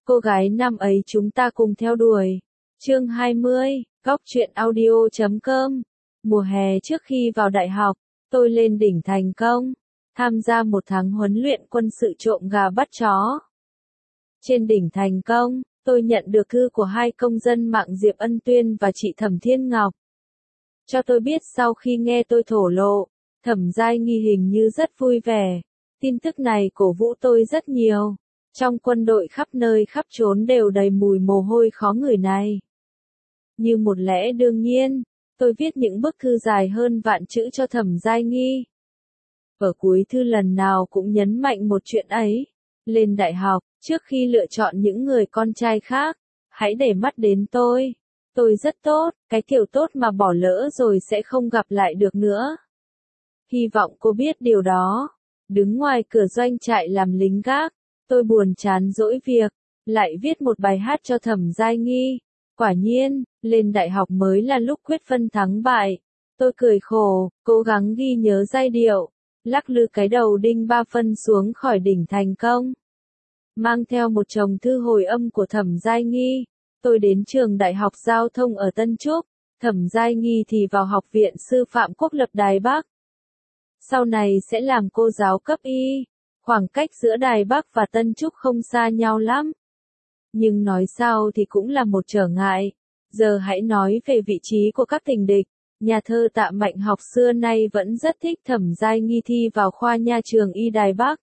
cô gái năm ấy chúng ta cùng theo đuổi. Chương 20, Góc truyện audio.com. Mùa hè trước khi vào đại học, tôi lên đỉnh thành công, tham gia một tháng huấn luyện quân sự trộm gà bắt chó. Trên đỉnh thành công, tôi nhận được thư của hai công dân mạng Diệp Ân Tuyên và chị Thẩm Thiên Ngọc. Cho tôi biết sau khi nghe tôi thổ lộ, Thẩm Giai Nghi hình như rất vui vẻ. Tin tức này cổ vũ tôi rất nhiều. Trong quân đội khắp nơi khắp trốn đều đầy mùi mồ hôi khó ngửi này. Như một lẽ đương nhiên, tôi viết những bức thư dài hơn vạn chữ cho Thẩm Giai Nghi. Ở cuối thư lần nào cũng nhấn mạnh một chuyện ấy. Lên đại học, trước khi lựa chọn những người con trai khác, hãy để mắt đến tôi. Tôi rất tốt, cái kiểu tốt mà bỏ lỡ rồi sẽ không gặp lại được nữa. Hy vọng cô biết điều đó. Đứng ngoài cửa doanh trại làm lính gác, tôi buồn chán dỗi việc, lại viết một bài hát cho Thẩm Giai Nghi. Quả nhiên, lên đại học mới là lúc quyết phân thắng bại. Tôi cười khổ, cố gắng ghi nhớ giai điệu, lắc lư cái đầu đinh ba phân xuống khỏi đỉnh thành công. Mang theo một chồng thư hồi âm của Thẩm Giai Nghi, tôi đến trường Đại học Giao thông ở Tân Trúc, Thẩm Giai Nghi thì vào Học viện Sư phạm Quốc lập Đài Bắc. Sau này sẽ làm cô giáo cấp y, khoảng cách giữa Đài Bắc và Tân Trúc không xa nhau lắm. Nhưng nói sao thì cũng là một trở ngại. Giờ hãy nói về vị trí của các tình địch. Nhà thơ Tạ Mạnh Học xưa nay vẫn rất thích Thẩm Giai Nghi thi vào khoa nha trường y Đài Bắc.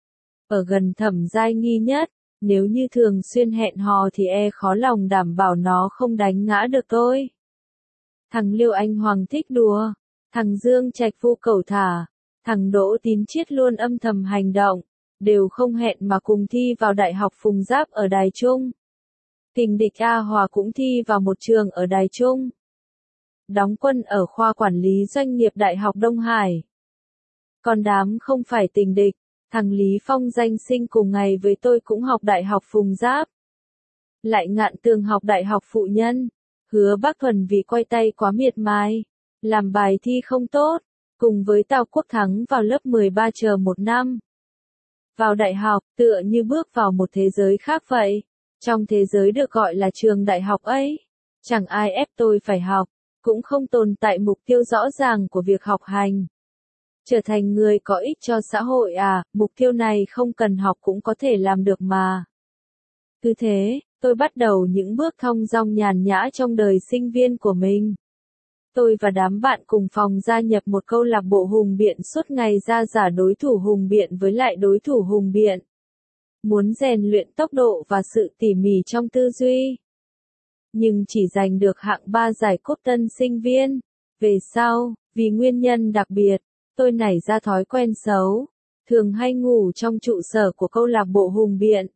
Ở gần Thẩm Giai Nghi nhất, nếu như thường xuyên hẹn hò thì khó lòng đảm bảo nó không đánh ngã được tôi. Thằng Liêu Anh Hoàng thích đùa, thằng Dương Trạch Phu cẩu thả, thằng Đỗ Tín Chiết luôn âm thầm hành động, đều không hẹn mà cùng thi vào Đại học Phùng Giáp ở Đài Trung. Tình địch A Hòa cũng thi vào một trường ở Đài Trung. Đóng quân ở khoa quản lý doanh nghiệp Đại học Đông Hải. Còn đám không phải tình địch, thằng Lý Phong danh sinh cùng ngày với tôi cũng học Đại học Phùng Giáp. Lại Ngạn Tường học Đại học Phụ Nhân. Hứa Bác Thuần vì quay tay quá miệt mài, làm bài thi không tốt, cùng với Tào Quốc Thắng vào lớp 13 chờ một năm. Vào đại học, tựa như bước vào một thế giới khác vậy. Trong thế giới được gọi là trường đại học ấy, chẳng ai ép tôi phải học, cũng không tồn tại mục tiêu rõ ràng của việc học hành. Trở thành người có ích cho xã hội mục tiêu này không cần học cũng có thể làm được mà. Cứ thế, tôi bắt đầu những bước thong dong nhàn nhã trong đời sinh viên của mình. Tôi và đám bạn cùng phòng gia nhập một câu lạc bộ hùng biện suốt ngày ra giả đối thủ hùng biện với lại đối thủ hùng biện. Muốn rèn luyện tốc độ và sự tỉ mỉ trong tư duy. Nhưng chỉ giành được hạng 3 giải cúp tân sinh viên. Về sau, vì nguyên nhân đặc biệt, tôi nảy ra thói quen xấu, thường hay ngủ trong trụ sở của câu lạc bộ hùng biện.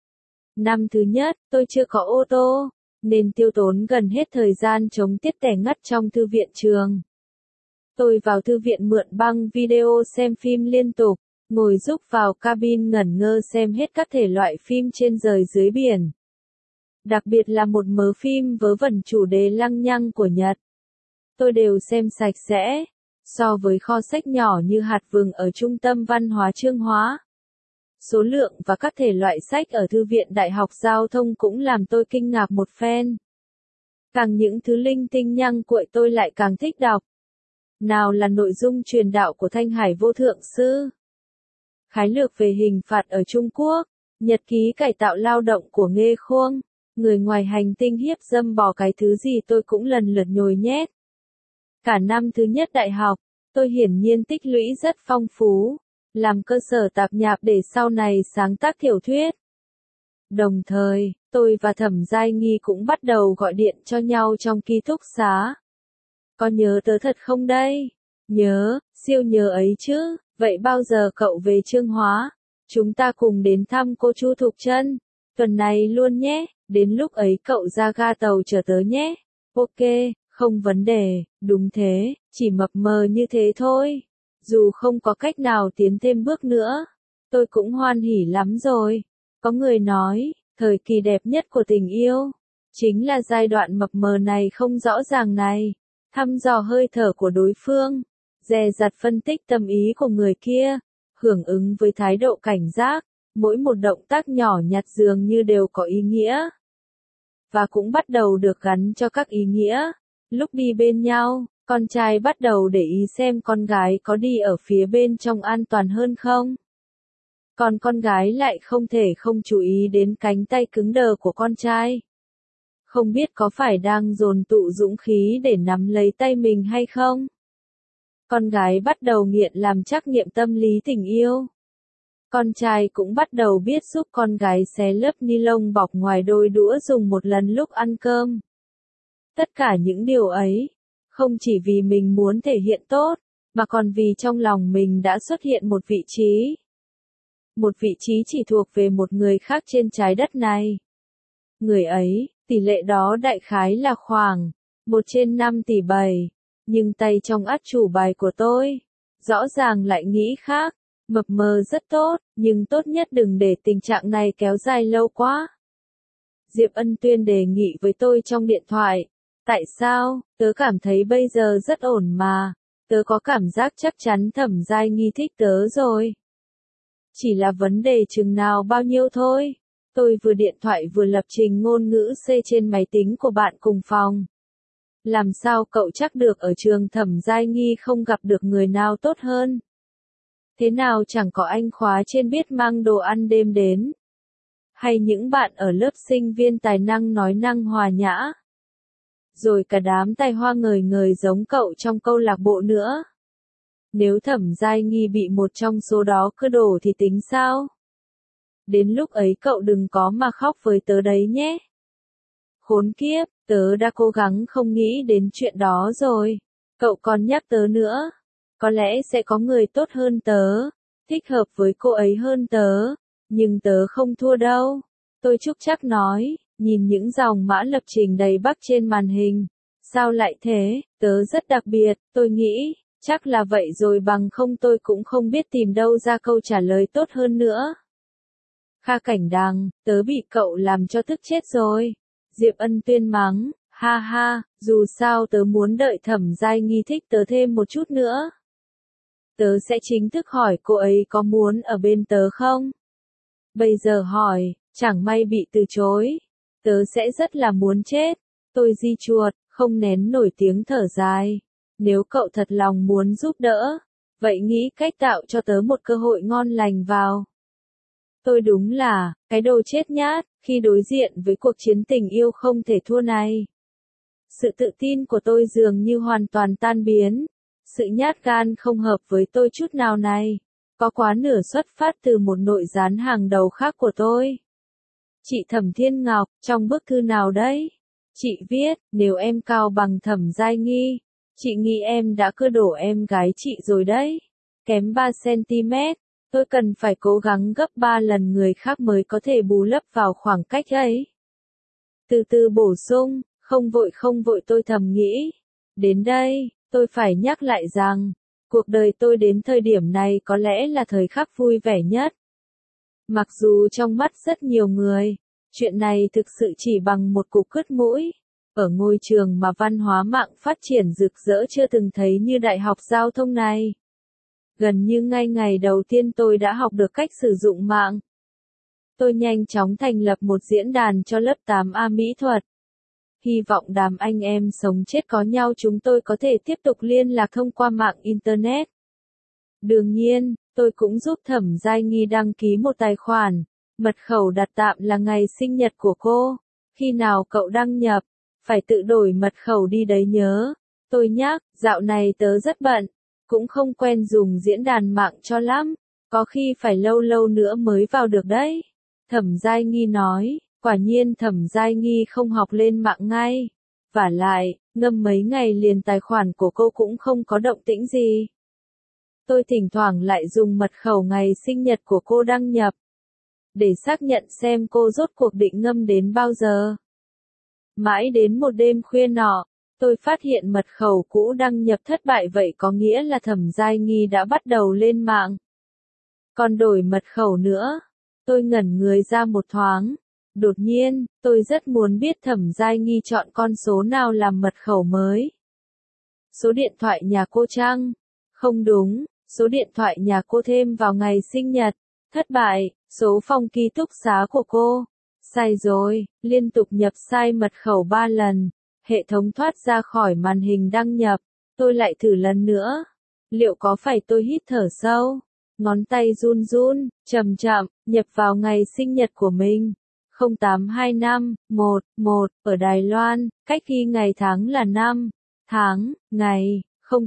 Năm thứ nhất, tôi chưa có ô tô, nên tiêu tốn gần hết thời gian chống tiết tẻ ngắt trong thư viện trường. Tôi vào thư viện mượn băng video xem phim liên tục, ngồi rúc vào cabin ngẩn ngơ xem hết các thể loại phim trên trời dưới biển. Đặc biệt là một mớ phim vớ vẩn chủ đề lăng nhăng của Nhật. Tôi đều xem sạch sẽ, so với kho sách nhỏ như hạt vừng ở Trung tâm Văn hóa Chương Hóa. Số lượng và các thể loại sách ở Thư viện Đại học Giao thông cũng làm tôi kinh ngạc một phen. Càng những thứ linh tinh nhăng cuội tôi lại càng thích đọc. Nào là nội dung truyền đạo của Thanh Hải Vô Thượng Sư, khái lược về hình phạt ở Trung Quốc, nhật ký cải tạo lao động của Nghê Khuông, người ngoài hành tinh hiếp dâm bò cái thứ gì tôi cũng lần lượt nhồi nhét. Cả năm thứ nhất đại học, tôi hiển nhiên tích lũy rất phong phú, làm cơ sở tạp nhạp để sau này sáng tác tiểu thuyết. Đồng thời, tôi và Thẩm Giai Nghi cũng bắt đầu gọi điện cho nhau trong ký túc xá. Có nhớ tớ thật không đây? Nhớ, siêu nhớ ấy chứ, vậy bao giờ cậu về Chương Hóa? Chúng ta cùng đến thăm cô Chu Thục Trân, tuần này luôn nhé, đến lúc ấy cậu ra ga tàu chờ tớ nhé. Ok, không vấn đề, đúng thế, chỉ mập mờ như thế thôi. Dù không có cách nào tiến thêm bước nữa, tôi cũng hoan hỉ lắm rồi. Có người nói, thời kỳ đẹp nhất của tình yêu, chính là giai đoạn mập mờ này không rõ ràng này. Thăm dò hơi thở của đối phương, dè dặt phân tích tâm ý của người kia, hưởng ứng với thái độ cảnh giác, Mỗi một động tác nhỏ nhặt dường như đều có ý nghĩa. Và cũng bắt đầu được gắn cho các ý nghĩa. Lúc đi bên nhau, con trai bắt đầu để ý xem con gái có đi ở phía bên trong an toàn hơn không. Còn con gái lại không thể không chú ý đến cánh tay cứng đờ của con trai. Không biết có phải đang dồn tụ dũng khí để nắm lấy tay mình hay không? Con gái bắt đầu nghiện làm trắc nghiệm tâm lý tình yêu. Con trai cũng bắt đầu biết giúp con gái xé lớp ni lông bọc ngoài đôi đũa dùng một lần lúc ăn cơm. Tất cả những điều ấy, không chỉ vì mình muốn thể hiện tốt, mà còn vì trong lòng mình đã xuất hiện một vị trí. Một vị trí chỉ thuộc về một người khác trên trái đất này. Người ấy, tỷ lệ đó đại khái là khoảng 1/5 tỷ 7, nhưng tay trong át chủ bài của tôi, rõ ràng lại nghĩ khác. Mập mờ rất tốt, nhưng tốt nhất đừng để tình trạng này kéo dài lâu quá. Diệp Ân Tuyên đề nghị với tôi trong điện thoại. Tại sao? Tớ cảm thấy bây giờ rất ổn mà. Tớ có cảm giác chắc chắn Thẩm Giai Nghi thích tớ rồi. Chỉ là vấn đề chừng nào bao nhiêu thôi. Tôi vừa điện thoại vừa lập trình ngôn ngữ C trên máy tính của bạn cùng phòng. Làm sao cậu chắc được ở trường Thẩm Giai Nghi không gặp được người nào tốt hơn? Thế nào chẳng có anh khóa trên biết mang đồ ăn đêm đến? Hay những bạn ở lớp sinh viên tài năng nói năng hòa nhã? Rồi cả đám tài hoa ngời ngời giống cậu trong câu lạc bộ nữa. Nếu Thẩm Giai Nghi bị một trong số đó cưa đổ thì tính sao? Đến lúc ấy cậu đừng có mà khóc với tớ đấy nhé. Khốn kiếp, tớ đã cố gắng không nghĩ đến chuyện đó rồi. Cậu còn nhắc tớ nữa. Có lẽ sẽ có người tốt hơn tớ, thích hợp với cô ấy hơn tớ, nhưng tớ không thua đâu. Tôi chúc chắc nói, nhìn những dòng mã lập trình đầy bắc trên màn hình. Sao lại thế, tớ rất đặc biệt, tôi nghĩ, chắc là vậy rồi bằng không tôi cũng không biết tìm đâu ra câu trả lời tốt hơn nữa. Kha Cảnh Đằng, tớ bị cậu làm cho tức chết rồi. Diệp Ân Tuyên mắng, ha ha, dù sao tớ muốn đợi Thẩm Giai Nghi thích tớ thêm một chút nữa. Tớ sẽ chính thức hỏi cô ấy có muốn ở bên tớ không? Bây giờ hỏi, chẳng may bị từ chối. Tớ sẽ rất là muốn chết. Tôi di chuột, không nén nổi tiếng thở dài. Nếu cậu thật lòng muốn giúp đỡ, vậy nghĩ cách tạo cho tớ một cơ hội ngon lành vào. Tôi đúng là, cái đồ chết nhát, khi đối diện với cuộc chiến tình yêu không thể thua này. Sự tự tin của tôi dường như hoàn toàn tan biến. Sự nhát gan không hợp với tôi chút nào này. Có quá nửa xuất phát từ một nội gián hàng đầu khác của tôi. Chị Thẩm Thiên Ngọc, trong bức thư nào đấy? Chị viết, nếu em cao bằng Thẩm Giai Nghi, chị nghĩ em đã cưa đổ em gái chị rồi đấy. Kém 3 cm, tôi cần phải cố gắng gấp 3 lần người khác mới có thể bù lấp vào khoảng cách ấy. Từ từ bổ sung, không vội tôi thầm nghĩ. Đến đây, tôi phải nhắc lại rằng, cuộc đời tôi đến thời điểm này có lẽ là thời khắc vui vẻ nhất. Mặc dù trong mắt rất nhiều người, chuyện này thực sự chỉ bằng một cục cứt mũi. Ở ngôi trường mà văn hóa mạng phát triển rực rỡ chưa từng thấy như Đại học Giao thông này. Gần như ngay ngày đầu tiên tôi đã học được cách sử dụng mạng. Tôi nhanh chóng thành lập một diễn đàn cho lớp 8A mỹ thuật. Hy vọng đám anh em sống chết có nhau chúng tôi có thể tiếp tục liên lạc thông qua mạng Internet. Đương nhiên, tôi cũng giúp Thẩm Giai Nghi đăng ký một tài khoản. Mật khẩu đặt tạm là ngày sinh nhật của cô. Khi nào cậu đăng nhập, phải tự đổi mật khẩu đi đấy nhớ. Tôi nhắc, dạo này tớ rất bận, cũng không quen dùng diễn đàn mạng cho lắm. Có khi phải lâu lâu nữa mới vào được đấy. Thẩm Giai Nghi nói. Quả nhiên Thẩm Giai Nghi không học lên mạng ngay. Vả lại, ngâm mấy ngày liền tài khoản của cô cũng không có động tĩnh gì. Tôi thỉnh thoảng lại dùng mật khẩu ngày sinh nhật của cô đăng nhập. Để xác nhận xem cô rốt cuộc định ngâm đến bao giờ. Mãi đến một đêm khuya nọ, tôi phát hiện mật khẩu cũ đăng nhập thất bại vậy có nghĩa là Thẩm Giai Nghi đã bắt đầu lên mạng. Còn đổi mật khẩu nữa. Tôi ngẩn người ra một thoáng. Đột nhiên, tôi rất muốn biết Thẩm Giai Nghi chọn con số nào làm mật khẩu mới. Số điện thoại nhà cô chăng? Không đúng, số điện thoại nhà cô thêm vào ngày sinh nhật. Thất bại, số phòng ký túc xá của cô. Sai rồi, liên tục nhập sai mật khẩu 3 lần. Hệ thống thoát ra khỏi màn hình đăng nhập. Tôi lại thử lần nữa. Liệu có phải tôi hít thở sâu? Ngón tay run run, chậm chậm, nhập vào ngày sinh nhật của mình. 0825-11, ở Đài Loan, cách ghi ngày tháng là năm, tháng, ngày,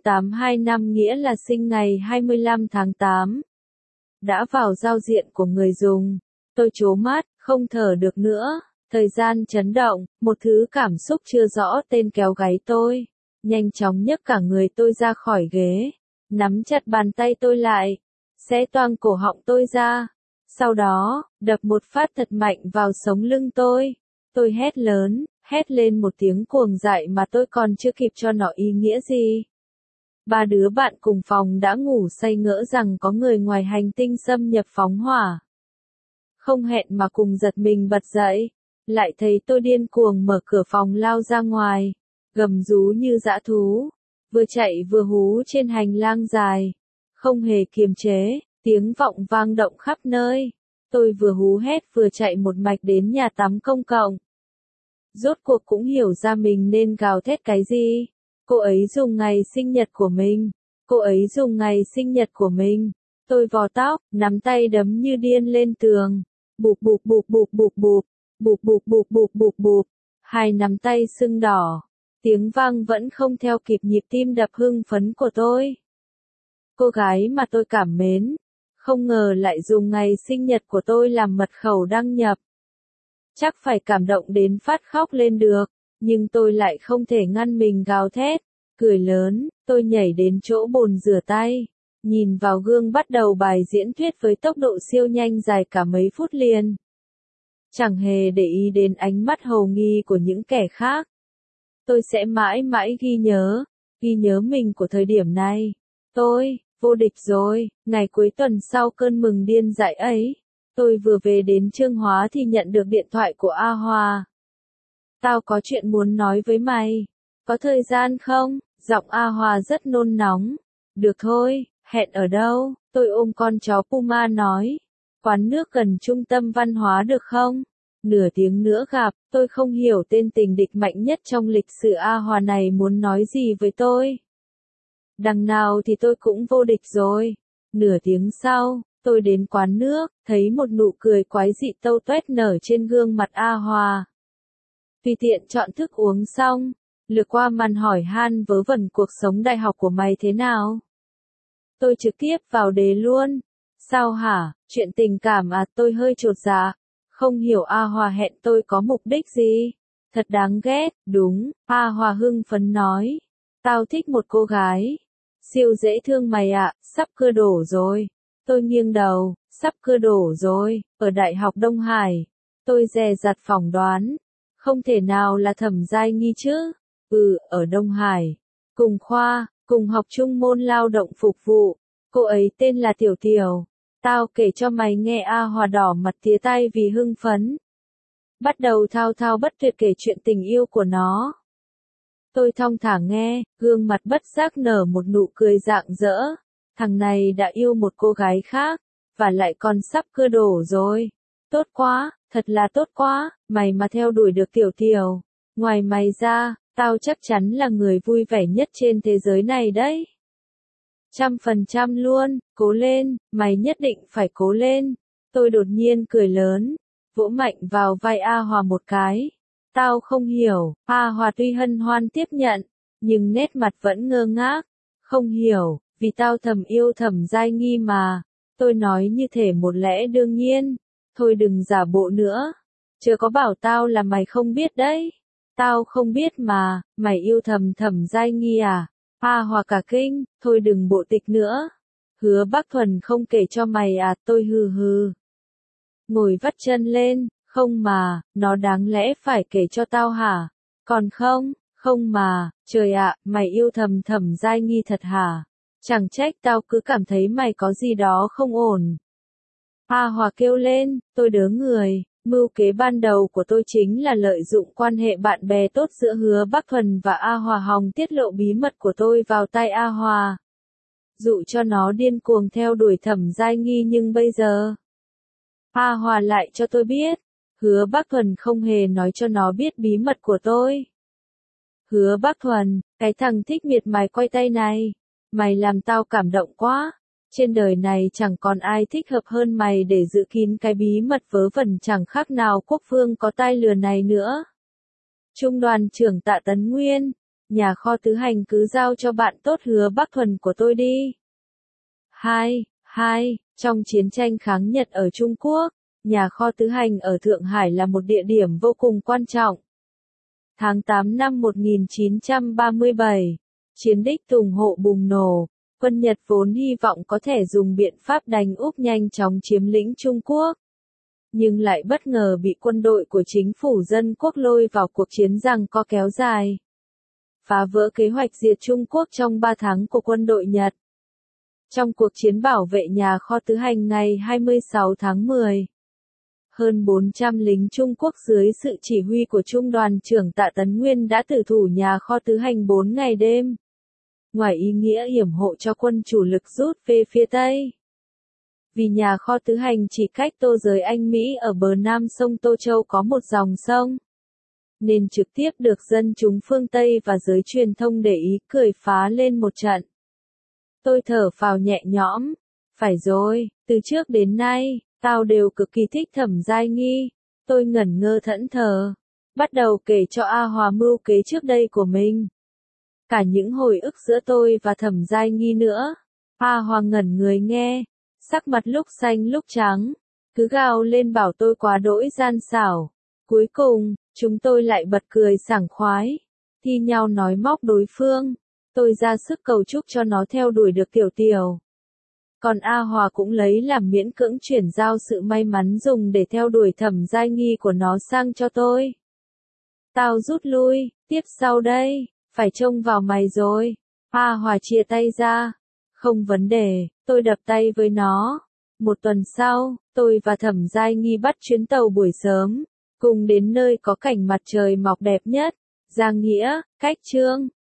0825 nghĩa là sinh ngày 25 tháng 8. Đã vào giao diện của người dùng. Tôi trố mắt, không thở được nữa. Thời gian chấn động, một thứ cảm xúc chưa rõ tên kéo gáy tôi. Nhanh chóng nhấc cả người tôi ra khỏi ghế. Nắm chặt bàn tay tôi lại. Xé toang cổ họng tôi ra. Sau đó, đập một phát thật mạnh vào sống lưng tôi. Tôi hét lớn, hét lên một tiếng cuồng dại mà tôi còn chưa kịp cho nó ý nghĩa gì. 3 đứa bạn cùng phòng đã ngủ say ngỡ rằng có người ngoài hành tinh xâm nhập phóng hỏa. Không hẹn mà cùng giật mình bật dậy. Lại thấy tôi điên cuồng mở cửa phòng lao ra ngoài. Gầm rú như dã thú. Vừa chạy vừa hú trên hành lang dài. Không hề kiềm chế, tiếng vọng vang động khắp nơi. Tôi vừa hú hét vừa chạy một mạch đến nhà tắm công cộng. Rốt cuộc cũng hiểu ra mình nên gào thét cái gì. Cô ấy dùng ngày sinh nhật của mình. Cô ấy dùng ngày sinh nhật của mình. Tôi vò tóc, nắm tay đấm như điên lên tường. Bụp bụp bụp bụp bụp bụp. Bụp bụp bụp bụp bụp bụp. Hai nắm tay sưng đỏ. Tiếng vang vẫn không theo kịp nhịp tim đập hưng phấn của tôi. Cô gái mà tôi cảm mến. Không ngờ lại dùng ngày sinh nhật của tôi làm mật khẩu đăng nhập. Chắc phải cảm động đến phát khóc lên được. Nhưng tôi lại không thể ngăn mình gào thét. Cười lớn, tôi nhảy đến chỗ bồn rửa tay. Nhìn vào gương bắt đầu bài diễn thuyết với tốc độ siêu nhanh dài cả mấy phút liền. Chẳng hề để ý đến ánh mắt hồ nghi của những kẻ khác. Tôi sẽ mãi mãi ghi nhớ mình của thời điểm này. Tôi, vô địch rồi, ngày cuối tuần sau cơn mừng điên dại ấy. Tôi vừa về đến Chương Hóa thì nhận được điện thoại của A Hòa. Tao có chuyện muốn nói với mày. Có thời gian không? Giọng A Hòa rất nôn nóng. Được thôi, hẹn ở đâu? Tôi ôm con chó Puma nói. Quán nước gần trung tâm văn hóa được không? Nửa tiếng nữa gặp, tôi không hiểu tên tình địch mạnh nhất trong lịch sử A Hòa này muốn nói gì với tôi. Đằng nào thì tôi cũng vô địch rồi. Nửa tiếng sau, tôi đến quán nước, thấy một nụ cười quái dị tâu tuét nở trên gương mặt A Hòa. Tùy tiện chọn thức uống xong, lược qua màn hỏi han vớ vẩn cuộc sống đại học của mày thế nào. Tôi trực tiếp vào đề luôn. Sao hả, chuyện tình cảm à? Tôi hơi chột dạ. Không hiểu A Hòa hẹn tôi có mục đích gì. Thật đáng ghét, đúng, A Hòa hưng phấn nói. Tao thích một cô gái. Siêu dễ thương mày ạ, sắp cưa đổ rồi. Tôi nghiêng đầu, sắp cưa đổ rồi, ở Đại học Đông Hải. Tôi dè dặt phỏng đoán. Không thể nào là Thẩm Giai Nghi chứ. Ở Đông Hải. Cùng khoa, cùng học chung môn lao động phục vụ. Cô ấy tên là Tiểu Tiểu. Tao kể cho mày nghe. A Hòa đỏ mặt tía tay vì hưng phấn. Bắt đầu thao thao bất tuyệt kể chuyện tình yêu của nó. Tôi thong thả nghe, gương mặt bất giác nở một nụ cười rạng rỡ. Thằng này đã yêu một cô gái khác, và lại còn sắp cưa đổ rồi. Tốt quá, thật là tốt quá, mày mà theo đuổi được Tiểu Tiểu. Ngoài mày ra, tao chắc chắn là người vui vẻ nhất trên thế giới này đấy. 100% luôn, cố lên, mày nhất định phải cố lên. Tôi đột nhiên cười lớn, vỗ mạnh vào vai A Hòa một cái. Tao không hiểu, A Hòa tuy hân hoan tiếp nhận, nhưng nét mặt vẫn ngơ ngác. Không hiểu, vì tao thầm yêu Thẩm Giai Nghi mà. Tôi nói như thể một lẽ đương nhiên. Thôi đừng giả bộ nữa. Chớ có bảo tao là mày không biết đấy. Tao không biết mà, mày yêu Thẩm Giai Nghi à? A Hòa cả kinh, thôi đừng bộ tịch nữa. Hứa Bắc Thuần không kể cho mày à? Tôi hừ hừ. Ngồi vắt chân lên, không mà, nó đáng lẽ phải kể cho tao hả? Còn không mà, trời ạ, mày yêu Thẩm Giai Nghi thật hả? Chẳng trách tao cứ cảm thấy mày có gì đó không ổn. A Hòa kêu lên, tôi đớ người. Mưu kế ban đầu của tôi chính là lợi dụng quan hệ bạn bè tốt giữa Hứa Bắc Thuần và A Hòa hòng tiết lộ bí mật của tôi vào tai A Hòa. Dụ cho nó điên cuồng theo đuổi Thẩm Giai Nghi, nhưng bây giờ, A Hòa lại cho tôi biết, Hứa Bác Thuần không hề nói cho nó biết bí mật của tôi. Hứa Bác Thuần, cái thằng thích miệt mài quay tay này, mày làm tao cảm động quá. Trên đời này chẳng còn ai thích hợp hơn mày để giữ kín cái bí mật vớ vẩn chẳng khác nào quốc vương có tai lừa này nữa. Trung đoàn trưởng Tạ Tấn Nguyên, nhà kho tứ hành cứ giao cho bạn tốt Hứa Bác Thuần của tôi đi. 2. Trong chiến tranh kháng Nhật ở Trung Quốc, nhà kho tứ hành ở Thượng Hải là một địa điểm vô cùng quan trọng. Tháng 8 năm 1937, chiến đích Tùng Hộ bùng nổ, quân Nhật vốn hy vọng có thể dùng biện pháp đánh úp nhanh chóng chiếm lĩnh Trung Quốc. Nhưng lại bất ngờ bị quân đội của chính phủ dân quốc lôi vào cuộc chiến giằng co kéo dài. Phá vỡ kế hoạch diệt Trung Quốc trong 3 tháng của quân đội Nhật. Trong cuộc chiến bảo vệ nhà kho tứ hành ngày 26 tháng 10, hơn 400 lính Trung Quốc dưới sự chỉ huy của Trung đoàn trưởng Tạ Tấn Nguyên đã tử thủ nhà kho tứ hành 4 ngày đêm. Ngoài ý nghĩa yểm hộ cho quân chủ lực rút về phía Tây. Vì nhà kho tứ hành chỉ cách Tô Giới Anh Mỹ ở bờ nam sông Tô Châu có một dòng sông, nên trực tiếp được dân chúng phương Tây và giới truyền thông để ý cười phá lên một trận. Tôi thở phào nhẹ nhõm. Phải rồi, từ trước đến nay, tao đều cực kỳ thích Thẩm Giai Nghi. Tôi ngẩn ngơ thẫn thờ, bắt đầu kể cho A Hòa mưu kế trước đây của mình. Cả những hồi ức giữa tôi và Thẩm Giai Nghi nữa. A Hòa ngẩn người nghe, sắc mặt lúc xanh lúc trắng, cứ gào lên bảo tôi quá đỗi gian xảo. Cuối cùng, chúng tôi lại bật cười sảng khoái, thi nhau nói móc đối phương. Tôi ra sức cầu chúc cho nó theo đuổi được Tiểu Tiểu. Còn A Hòa cũng lấy làm miễn cưỡng chuyển giao sự may mắn dùng để theo đuổi Thẩm Giai Nghi của nó sang cho tôi. Tao rút lui, tiếp sau đây, phải trông vào mày rồi. A Hòa chia tay ra. Không vấn đề, tôi đập tay với nó. Một tuần sau, tôi và Thẩm Giai Nghi bắt chuyến tàu buổi sớm, cùng đến nơi có cảnh mặt trời mọc đẹp nhất, Giang Nghĩa, Cách Trương.